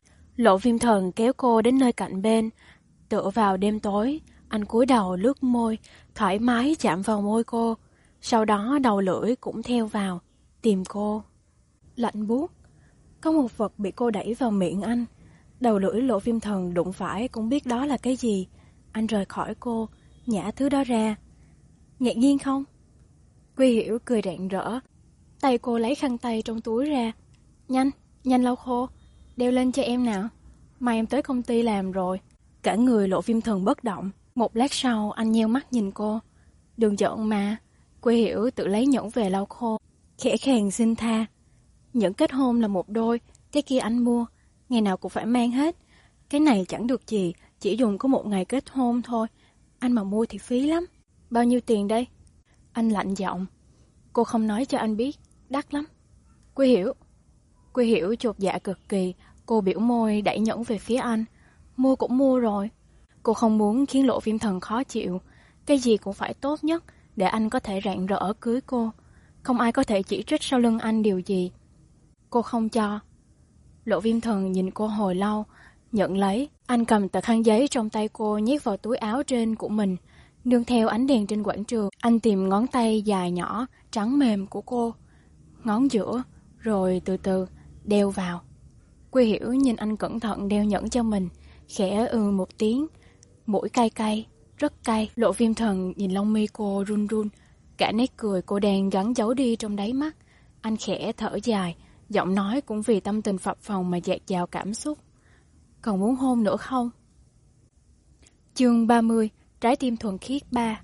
Lộ Viêm Thần kéo cô đến nơi cạnh bên. Tựa vào đêm tối, anh cúi đầu lướt môi, thoải mái chạm vào môi cô. Sau đó đầu lưỡi cũng theo vào, tìm cô. Lạnh buốt. Có một vật bị cô đẩy vào miệng anh. Đầu lưỡi Lộ Viêm Thần đụng phải cũng biết đó là cái gì. Anh rời khỏi cô, nhả thứ đó ra. Ngạc nhiên không? Quy Hiểu cười rạng rỡ. Tay cô lấy khăn tay trong túi ra. Nhanh, nhanh lau khô, đeo lên cho em nào. Mai em tới công ty làm rồi. Cả người Lộ Viêm Thần bất động. Một lát sau anh nheo mắt nhìn cô. Đừng giận mà. Quy Hiểu tự lấy nhẫn về lau khô, khẽ khàng xin tha. Nhẫn kết hôn là một đôi, cái kia anh mua, ngày nào cũng phải mang hết. Cái này chẳng được gì, chỉ dùng có một ngày kết hôn thôi. Anh mà mua thì phí lắm. Bao nhiêu tiền đây? Anh lạnh giọng. Cô không nói cho anh biết, đắt lắm. Quy Hiểu. Quy Hiểu chột dạ cực kỳ, cô biểu môi đẩy nhẫn về phía anh. Mua cũng mua rồi. Cô không muốn khiến Lộ Viêm Thần khó chịu. Cái gì cũng phải tốt nhất để anh có thể rạng rỡ cưới cô. Không ai có thể chỉ trích sau lưng anh điều gì. Cô không cho. Lộ Viêm Thần nhìn cô hồi lâu, nhận lấy. Anh cầm tờ khăn giấy trong tay cô nhét vào túi áo trên của mình. Nương theo ánh đèn trên quảng trường, anh tìm ngón tay dài nhỏ, trắng mềm của cô. Ngón giữa, rồi từ từ đeo vào. Quy Hiểu nhìn anh cẩn thận đeo nhẫn cho mình, khẽ ừ một tiếng. Mũi cay cay, rất cay. Lộ Viêm Thần nhìn lông mi cô run run. Cả nét cười cô đang gắn giấu đi trong đáy mắt. Anh khẽ thở dài, giọng nói cũng vì tâm tình phập phồng mà dạt dào cảm xúc. Còn muốn hôn nữa không? Chương ba mươi, Trái tim thuần khiết ba.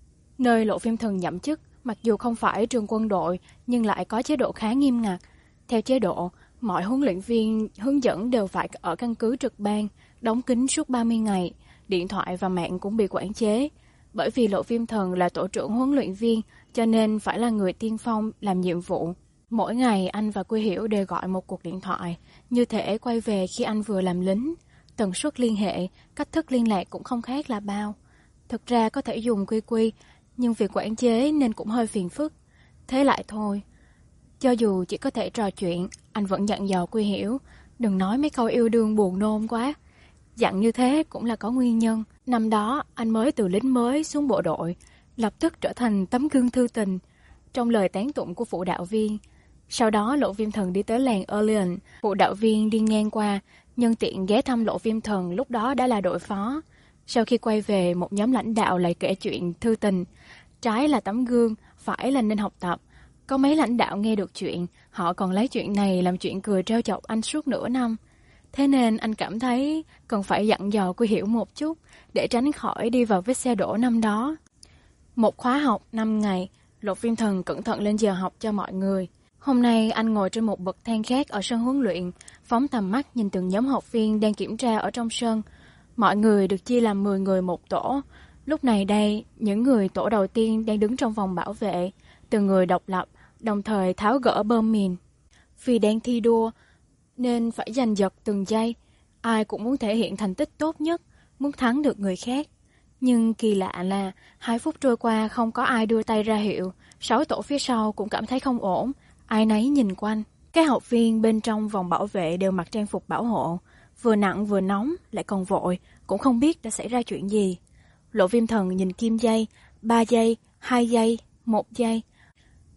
Nơi Lộ Viêm Thần nhậm chức, mặc dù không phải trường quân đội, nhưng lại có chế độ khá nghiêm ngặt. Theo chế độ, mọi huấn luyện viên hướng dẫn đều phải ở căn cứ trực ban, đóng kín suốt ba mươi ngày. Điện thoại và mạng cũng bị quản chế. Bởi vì Lộ Viêm Thần là tổ trưởng huấn luyện viên, cho nên phải là người tiên phong làm nhiệm vụ. Mỗi ngày anh và Quy Hiểu đều gọi một cuộc điện thoại, như thể quay về khi anh vừa làm lính. Tần suất liên hệ, cách thức liên lạc cũng không khác là bao. Thực ra có thể dùng quy quy, nhưng vì quản chế nên cũng hơi phiền phức. Thế lại thôi. Cho dù chỉ có thể trò chuyện, anh vẫn dặn dò Quy Hiểu, đừng nói mấy câu yêu đương buồn nôn quá. Dặn như thế cũng là có nguyên nhân. Năm đó anh mới từ lính mới xuống bộ đội, lập tức trở thành tấm gương thư tình trong lời tán tụng của phụ đạo viên. Sau đó Lộ Viêm Thần đi tới làng Orleans, phụ đạo viên đi ngang qua, nhân tiện ghé thăm Lộ Viêm Thần lúc đó đã là đội phó. Sau khi quay về, một nhóm lãnh đạo lại kể chuyện thư tình. Trái là tấm gương, phải là nên học tập. Có mấy lãnh đạo nghe được chuyện, họ còn lấy chuyện này làm chuyện cười trêu chọc anh suốt nửa năm. Thế nên anh cảm thấy cần phải dặn dò Quy Hiểu một chút, để tránh khỏi đi vào vết xe đổ năm đó. Một khóa học năm ngày, Lộ Viêm Thần cẩn thận lên giờ học cho mọi người. Hôm nay anh ngồi trên một bậc thang khác ở sân huấn luyện, phóng tầm mắt nhìn từng nhóm học viên đang kiểm tra ở trong sân. Mọi người được chia làm mười người một tổ. Lúc này đây, những người tổ đầu tiên đang đứng trong vòng bảo vệ, từng người độc lập, đồng thời tháo gỡ bơm mìn. Vì đang thi đua, nên phải giành giật từng giây. Ai cũng muốn thể hiện thành tích tốt nhất, muốn thắng được người khác. Nhưng kỳ lạ là, hai phút trôi qua không có ai đưa tay ra hiệu, sáu tổ phía sau cũng cảm thấy không ổn, ai nấy nhìn quanh. Các học viên bên trong vòng bảo vệ đều mặc trang phục bảo hộ, vừa nặng vừa nóng, lại còn vội, cũng không biết đã xảy ra chuyện gì. Lộ Viêm Thần nhìn kim dây, ba giây, hai giây, một giây.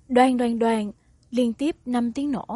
Đoan đoan đoan, liên tiếp năm tiếng nổ.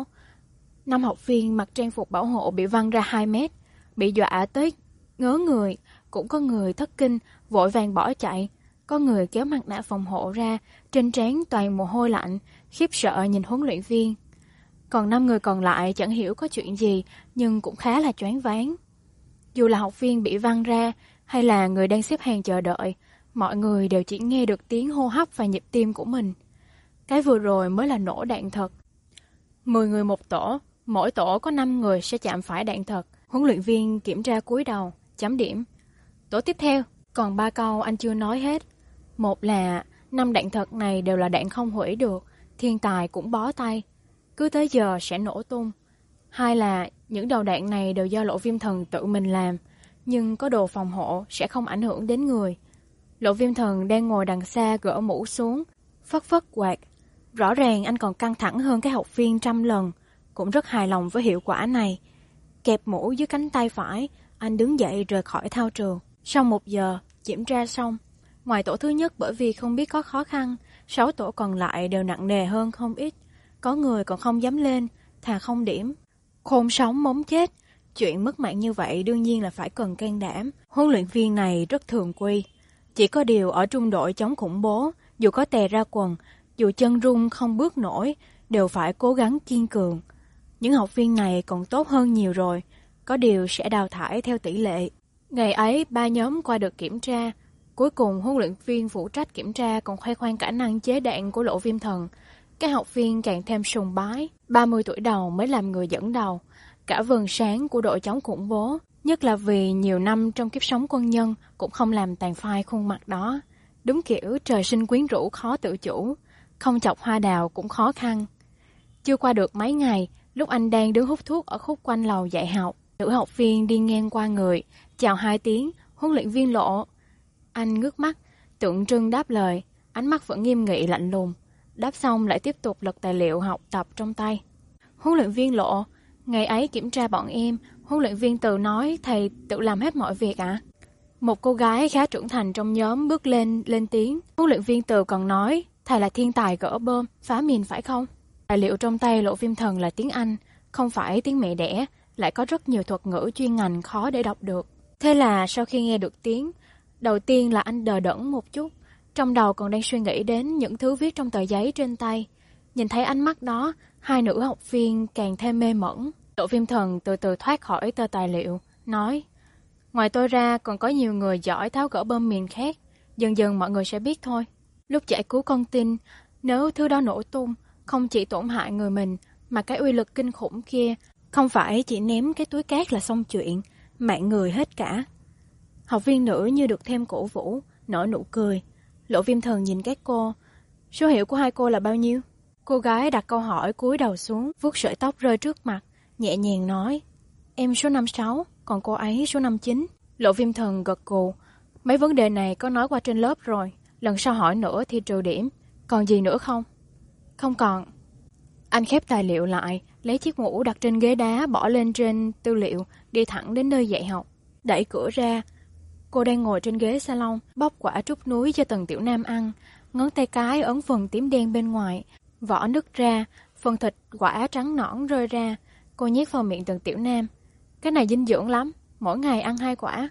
Năm học viên mặc trang phục bảo hộ bị văng ra hai mét, bị dọa tới ngớ người, cũng có người thất kinh, vội vàng bỏ chạy. Có người kéo mặt nạ phòng hộ ra, trên trán toàn mồ hôi lạnh, khiếp sợ nhìn huấn luyện viên. Còn năm người còn lại chẳng hiểu có chuyện gì, nhưng cũng khá là choáng váng. Dù là học viên bị văng ra, hay là người đang xếp hàng chờ đợi, mọi người đều chỉ nghe được tiếng hô hấp và nhịp tim của mình. Cái vừa rồi mới là nổ đạn thật. Mười người một tổ, mỗi tổ có năm người sẽ chạm phải đạn thật. Huấn luyện viên kiểm tra cúi đầu, chấm điểm. Tổ tiếp theo, còn ba câu anh chưa nói hết. Một là năm đạn thật này đều là đạn không hủy được, thiên tài cũng bó tay, cứ tới giờ sẽ nổ tung. Hai là những đầu đạn này đều do Lộ Viêm Thần tự mình làm, nhưng có đồ phòng hộ sẽ không ảnh hưởng đến người. Lộ Viêm Thần đang ngồi đằng xa gỡ mũ xuống, phất phất quạt. Rõ ràng anh còn căng thẳng hơn cái học viên trăm lần, cũng rất hài lòng với hiệu quả này. Kẹp mũ dưới cánh tay phải, anh đứng dậy rời khỏi thao trường. Sau một giờ, kiểm tra xong. Ngoài tổ thứ nhất bởi vì không biết có khó khăn, sáu tổ còn lại đều nặng nề hơn không ít. Có người còn không dám lên, thà không điểm. Khôn sống mống chết. Chuyện mất mạng như vậy đương nhiên là phải cần can đảm. Huấn luyện viên này rất thường quy. Chỉ có điều ở trung đội chống khủng bố, dù có tè ra quần, dù chân rung không bước nổi, đều phải cố gắng kiên cường. Những học viên này còn tốt hơn nhiều rồi, có điều sẽ đào thải theo tỷ lệ. Ngày ấy, ba nhóm qua được kiểm tra. Cuối cùng, huấn luyện viên phụ trách kiểm tra còn khoe khoang khả năng chế đạn của Lộ Viêm Thần. Các học viên càng thêm sùng bái, ba mươi tuổi đầu mới làm người dẫn đầu. Cả vầng sáng của đội chống khủng bố, nhất là vì nhiều năm trong kiếp sống quân nhân cũng không làm tàn phai khuôn mặt đó. Đúng kiểu trời sinh quyến rũ khó tự chủ, không chọc hoa đào cũng khó khăn. Chưa qua được mấy ngày, lúc anh đang đứng hút thuốc ở khúc quanh lầu dạy học, nữ học viên đi ngang qua người, chào hai tiếng, huấn luyện viên Lộ. Anh ngước mắt, tượng trưng đáp lời, ánh mắt vẫn nghiêm nghị lạnh lùng. Đáp xong lại tiếp tục lật tài liệu học tập trong tay. Huấn luyện viên Lộ, ngày ấy kiểm tra bọn em, huấn luyện viên Từ nói thầy tự làm hết mọi việc ạ? À? Một cô gái khá trưởng thành trong nhóm bước lên lên tiếng. Huấn luyện viên Từ còn nói, thầy là thiên tài gỡ bơm, phá mìn phải không? Tài liệu trong tay Lộ Viêm Thần là tiếng Anh, không phải tiếng mẹ đẻ, lại có rất nhiều thuật ngữ chuyên ngành khó để đọc được. Thế là sau khi nghe được tiếng, đầu tiên là anh đờ đẫn một chút, trong đầu còn đang suy nghĩ đến những thứ viết trong tờ giấy trên tay. Nhìn thấy ánh mắt đó, hai nữ học viên càng thêm mê mẩn. Lộ Viêm Thần từ từ thoát khỏi tờ tài liệu, nói, ngoài tôi ra còn có nhiều người giỏi tháo gỡ bơm mìn khác, dần dần mọi người sẽ biết thôi. Lúc giải cứu con tin, nếu thứ đó nổ tung, không chỉ tổn hại người mình, mà cái uy lực kinh khủng kia, không phải chỉ ném cái túi cát là xong chuyện, mạng người hết cả. Học viên nữ như được thêm cổ vũ, nở nụ cười. Lộ Viêm Thần nhìn các cô, số hiệu của hai cô là bao nhiêu? Cô gái đặt câu hỏi cúi đầu xuống, vuốt sợi tóc rơi trước mặt, nhẹ nhàng nói, em số năm sáu, còn cô ấy số năm chín. Lộ Viêm Thần gật gù, mấy vấn đề này có nói qua trên lớp rồi, lần sau hỏi nữa thì trừ điểm. Còn gì nữa không? Không còn. Anh khép tài liệu lại, lấy chiếc mũ đặt trên ghế đá bỏ lên trên tư liệu, đi thẳng đến nơi dạy học. Đẩy cửa ra, cô đang ngồi trên ghế salon, bóc quả trút núi cho Tần Tiểu Nam ăn, ngón tay cái ấn phần tím đen bên ngoài, vỏ nứt ra, phần thịt quả trắng nõn rơi ra. Cô nhét vào miệng Tần Tiểu Nam. Cái này dinh dưỡng lắm, mỗi ngày ăn hai quả.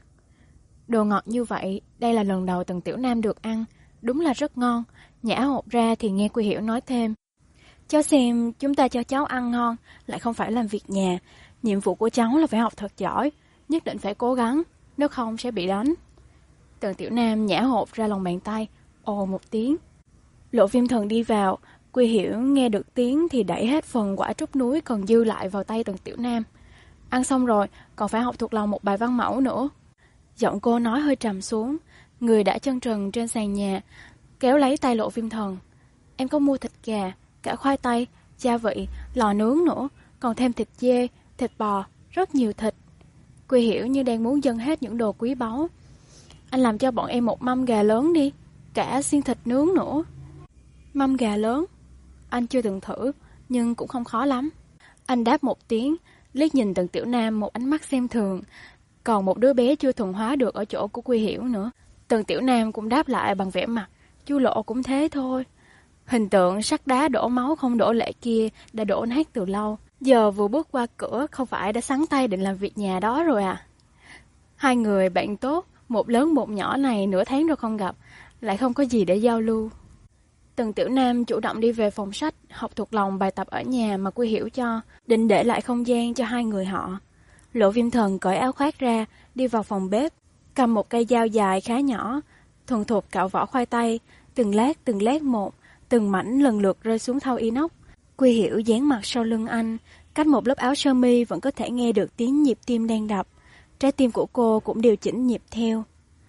Đồ ngọt như vậy, đây là lần đầu Tần Tiểu Nam được ăn, đúng là rất ngon. Nhả hộp ra thì nghe Quy Hiểu nói thêm, cháu xem chúng ta cho cháu ăn ngon, lại không phải làm việc nhà. Nhiệm vụ của cháu là phải học thật giỏi, nhất định phải cố gắng, nếu không sẽ bị đánh. Tần Tiểu Nam nhả hộp ra lòng bàn tay, ồ một tiếng. Lộ Viêm Thần đi vào, Quy Hiểu nghe được tiếng thì đẩy hết phần quả trút núi còn dư lại vào tay Tần Tiểu Nam. Ăn xong rồi, còn phải học thuộc lòng một bài văn mẫu nữa. Giọng cô nói hơi trầm xuống, người đã chân trần trên sàn nhà, kéo lấy tay Lộ Viêm Thần. Em có mua thịt gà, cả khoai tây, gia vị, lò nướng nữa, còn thêm thịt dê, thịt bò, rất nhiều thịt. Quy Hiểu như đang muốn dâng hết những đồ quý báu. Anh làm cho bọn em một mâm gà lớn đi, cả xiên thịt nướng nữa. Mâm gà lớn? Anh chưa từng thử, nhưng cũng không khó lắm. Anh đáp một tiếng, liếc nhìn Tần Tiểu Nam một ánh mắt xem thường. Còn một đứa bé chưa thuần hóa được ở chỗ của Quy Hiểu nữa. Tần Tiểu Nam cũng đáp lại bằng vẻ mặt, chú Lộ cũng thế thôi. Hình tượng sắt đá đổ máu không đổ lệ kia đã đổ nát từ lâu. Giờ vừa bước qua cửa không phải đã sắn tay định làm việc nhà đó rồi à? Hai người bạn tốt, một lớn một nhỏ này nửa tháng rồi không gặp, lại không có gì để giao lưu. Tần Tiểu Nam chủ động đi về phòng sách, học thuộc lòng bài tập ở nhà mà Quy Hiểu cho, định để lại không gian cho hai người họ. Lộ Viêm Thần cởi áo khoác ra, đi vào phòng bếp, cầm một cây dao dài khá nhỏ, thuần thục cạo vỏ khoai tây, từng lát từng lát một, từng mảnh lần lượt rơi xuống thau inox. Quy Hiểu dán mặt sau lưng anh, cách một lớp áo sơ mi vẫn có thể nghe được tiếng nhịp tim đang đập. Trái tim của cô cũng điều chỉnh nhịp theo.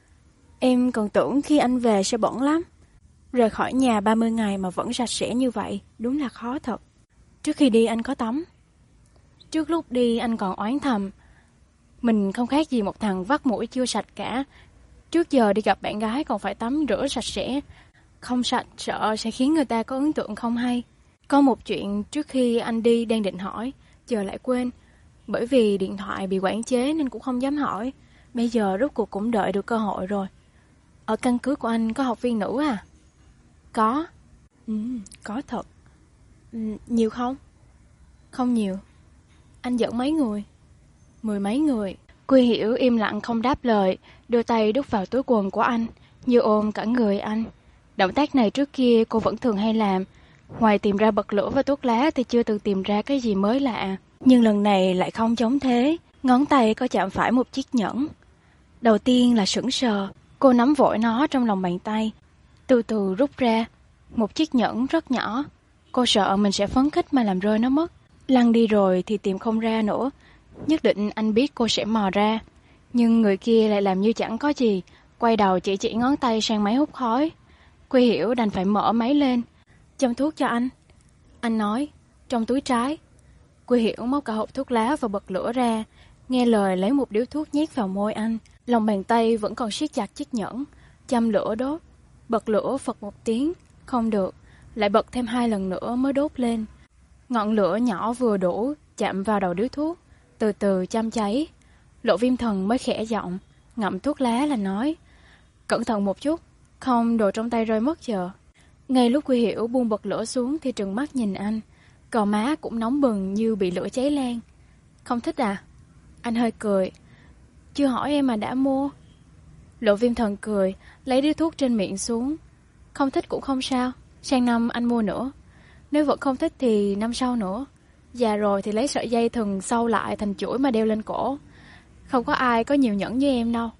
Em còn tưởng khi anh về sẽ bận lắm. Rời khỏi nhà ba mươi ngày mà vẫn sạch sẽ như vậy, đúng là khó thật. Trước khi đi anh có tắm. Trước lúc đi anh còn oán thầm. Mình không khác gì một thằng vắt mũi chưa sạch cả. Trước giờ đi gặp bạn gái còn phải tắm rửa sạch sẽ. Không sạch sợ sẽ khiến người ta có ấn tượng không hay. Có một chuyện trước khi anh đi đang định hỏi, giờ lại quên. Bởi vì điện thoại bị quản chế nên cũng không dám hỏi. Bây giờ rốt cuộc cũng đợi được cơ hội rồi. Ở căn cứ của anh có học viên nữ à? Có. Ừ, có thật. Ừ, nhiều không? Không nhiều. Anh dẫn mấy người? Mười mấy người. Quy Hiểu im lặng không đáp lời, đưa tay đút vào túi quần của anh, như ôm cả người anh. Động tác này trước kia cô vẫn thường hay làm. Ngoài tìm ra bật lửa và thuốc lá thì chưa từng tìm ra cái gì mới lạ. Nhưng lần này lại không giống thế. Ngón tay có chạm phải một chiếc nhẫn. Đầu tiên là sững sờ. Cô nắm vội nó trong lòng bàn tay, từ từ rút ra. Một chiếc nhẫn rất nhỏ. Cô sợ mình sẽ phấn khích mà làm rơi nó mất. Lăn đi rồi thì tìm không ra nữa. Nhất định anh biết cô sẽ mò ra. Nhưng người kia lại làm như chẳng có gì, quay đầu chỉ chỉ ngón tay sang máy hút khói. Quy Hiểu đành phải mở máy lên. Châm thuốc cho anh. Anh nói, trong túi trái. Quy Hiểu móc cả hộp thuốc lá và bật lửa ra. Nghe lời lấy một điếu thuốc nhét vào môi anh. Lòng bàn tay vẫn còn siết chặt chiếc nhẫn. Châm lửa đốt. Bật lửa phật một tiếng. Không được. Lại bật thêm hai lần nữa mới đốt lên. Ngọn lửa nhỏ vừa đủ chạm vào đầu điếu thuốc, từ từ châm cháy. Lộ Viêm Thần mới khẽ giọng, ngậm thuốc lá là nói, cẩn thận một chút, không đồ trong tay rơi mất giờ. Ngay lúc Quy Hiểu buông bật lửa xuống thì trừng mắt nhìn anh, cò má cũng nóng bừng như bị lửa cháy lan. Không thích à? Anh hơi cười. Chưa hỏi em mà đã mua. Lộ Viêm Thần cười, lấy điếu thuốc trên miệng xuống. Không thích cũng không sao, sang năm anh mua nữa. Nếu vẫn không thích thì năm sau nữa. Già rồi thì lấy sợi dây thừng sâu lại thành chuỗi mà đeo lên cổ. Không có ai có nhiều nhẫn như em đâu.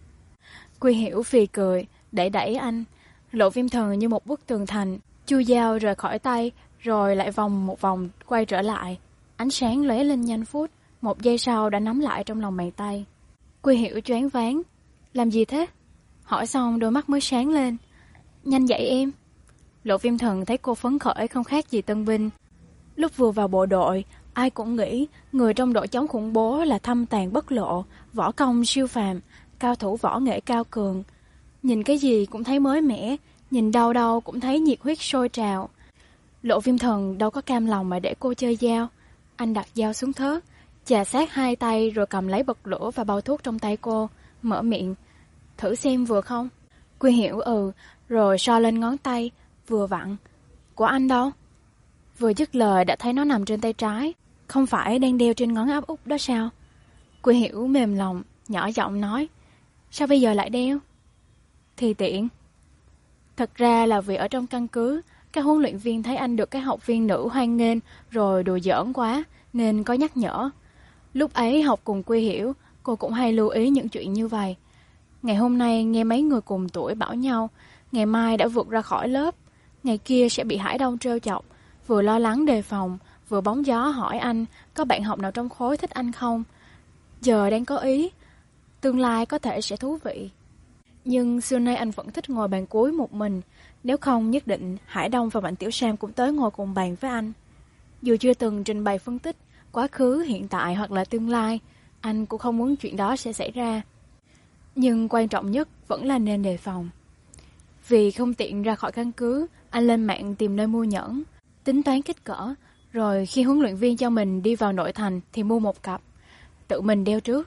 Quy Hiểu phì cười, đẩy đẩy anh. Lộ Viêm Thần như một bức tường thành, chui dao rời khỏi tay, rồi lại vòng một vòng quay trở lại. Ánh sáng lóe lên nhanh phút, một giây sau đã nắm lại trong lòng bàn tay. Quy Hiểu choáng váng. Làm gì thế? Hỏi xong đôi mắt mới sáng lên. Nhanh dậy em. Lộ Viêm Thần thấy cô phấn khởi không khác gì tân binh. Lúc vừa vào bộ đội, ai cũng nghĩ người trong đội chống khủng bố là thâm tàn bất lộ, võ công siêu phàm, cao thủ võ nghệ cao cường. Nhìn cái gì cũng thấy mới mẻ, nhìn đâu đâu cũng thấy nhiệt huyết sôi trào. Lộ Viêm Thần đâu có cam lòng mà để cô chơi dao. Anh đặt dao xuống thớt, chà sát hai tay rồi cầm lấy bật lửa và bao thuốc trong tay cô, mở miệng. Thử xem vừa không? Quy Hiểu ừ, rồi so lên ngón tay, vừa vặn. Của anh đâu? Vừa dứt lời đã thấy nó nằm trên tay trái. Không phải đang đeo trên ngón áp út đó sao? Quy Hiểu mềm lòng, nhỏ giọng nói. Sao bây giờ lại đeo? Thì tiện. Thật ra là vì ở trong căn cứ, các huấn luyện viên thấy anh được các học viên nữ hoan nghênh rồi đùa giỡn quá, nên có nhắc nhở. Lúc ấy học cùng Quy Hiểu, cô cũng hay lưu ý những chuyện như vậy. Ngày hôm nay nghe mấy người cùng tuổi bảo nhau, ngày mai đã vượt ra khỏi lớp, ngày kia sẽ bị Hải Đông trêu chọc, vừa lo lắng đề phòng, vừa bóng gió hỏi anh có bạn học nào trong khối thích anh không. Giờ đang có ý, tương lai có thể sẽ thú vị. Nhưng xưa nay anh vẫn thích ngồi bàn cuối một mình, nếu không nhất định Hải Đông và Mạnh Tiểu Sam cũng tới ngồi cùng bàn với anh. Dù chưa từng trình bày phân tích quá khứ, hiện tại hoặc là tương lai, anh cũng không muốn chuyện đó sẽ xảy ra. Nhưng quan trọng nhất vẫn là nên đề phòng. Vì không tiện ra khỏi căn cứ, anh lên mạng tìm nơi mua nhẫn, tính toán kích cỡ, rồi khi huấn luyện viên cho mình đi vào nội thành thì mua một cặp, tự mình đeo trước.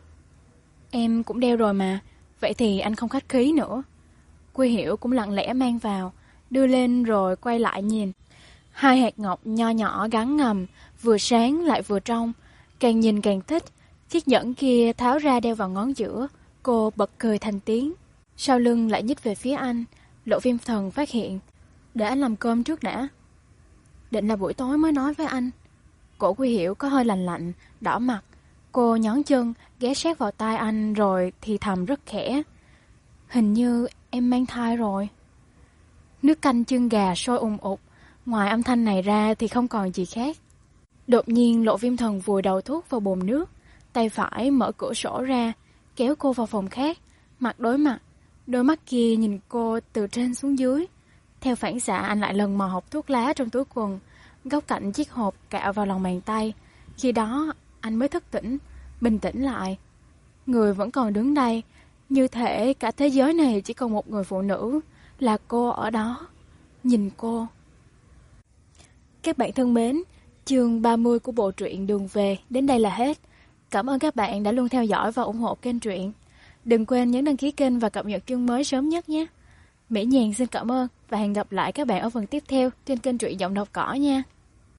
Em cũng đeo rồi mà, vậy thì anh không khách khí nữa. Quy Hiểu cũng lặng lẽ mang vào, đưa lên rồi quay lại nhìn. Hai hạt ngọc nho nhỏ gắn ngầm, vừa sáng lại vừa trong, càng nhìn càng thích. Chiếc nhẫn kia tháo ra đeo vào ngón giữa, cô bật cười thành tiếng. Sau lưng lại nhích về phía anh, Lộ Viêm Thần phát hiện. Để anh làm cơm trước đã. Định là buổi tối mới nói với anh. Cổ Quy Hiểu có hơi lạnh lạnh, đỏ mặt. Cô nhón chân, ghé sát vào tai anh rồi thì thầm rất khẽ. Hình như em mang thai rồi. Nước canh chân gà sôi ùn ụt, ngoài âm thanh này ra thì không còn gì khác. Đột nhiên Lộ Viêm Thần vùi đầu thuốc vào bồn nước, tay phải mở cửa sổ ra, kéo cô vào phòng khác, mặt đối mặt. Đôi mắt kia nhìn cô từ trên xuống dưới. Theo phản xạ anh lại lần mò hộp thuốc lá trong túi quần, góc cạnh chiếc hộp cạo vào lòng bàn tay. Khi đó anh mới thức tỉnh, bình tĩnh lại. Người vẫn còn đứng đây, như thể cả thế giới này chỉ còn một người phụ nữ, là cô ở đó, nhìn cô. Các bạn thân mến, chương ba mươi của bộ truyện Đường Về đến đây là hết. Cảm ơn các bạn đã luôn theo dõi và ủng hộ kênh truyện. Đừng quên nhấn đăng ký kênh và cập nhật chương mới sớm nhất nhé. Mỹ Nhàn xin cảm ơn và hẹn gặp lại các bạn ở phần tiếp theo trên kênh truyện Giọng Đọc Cỏ nha.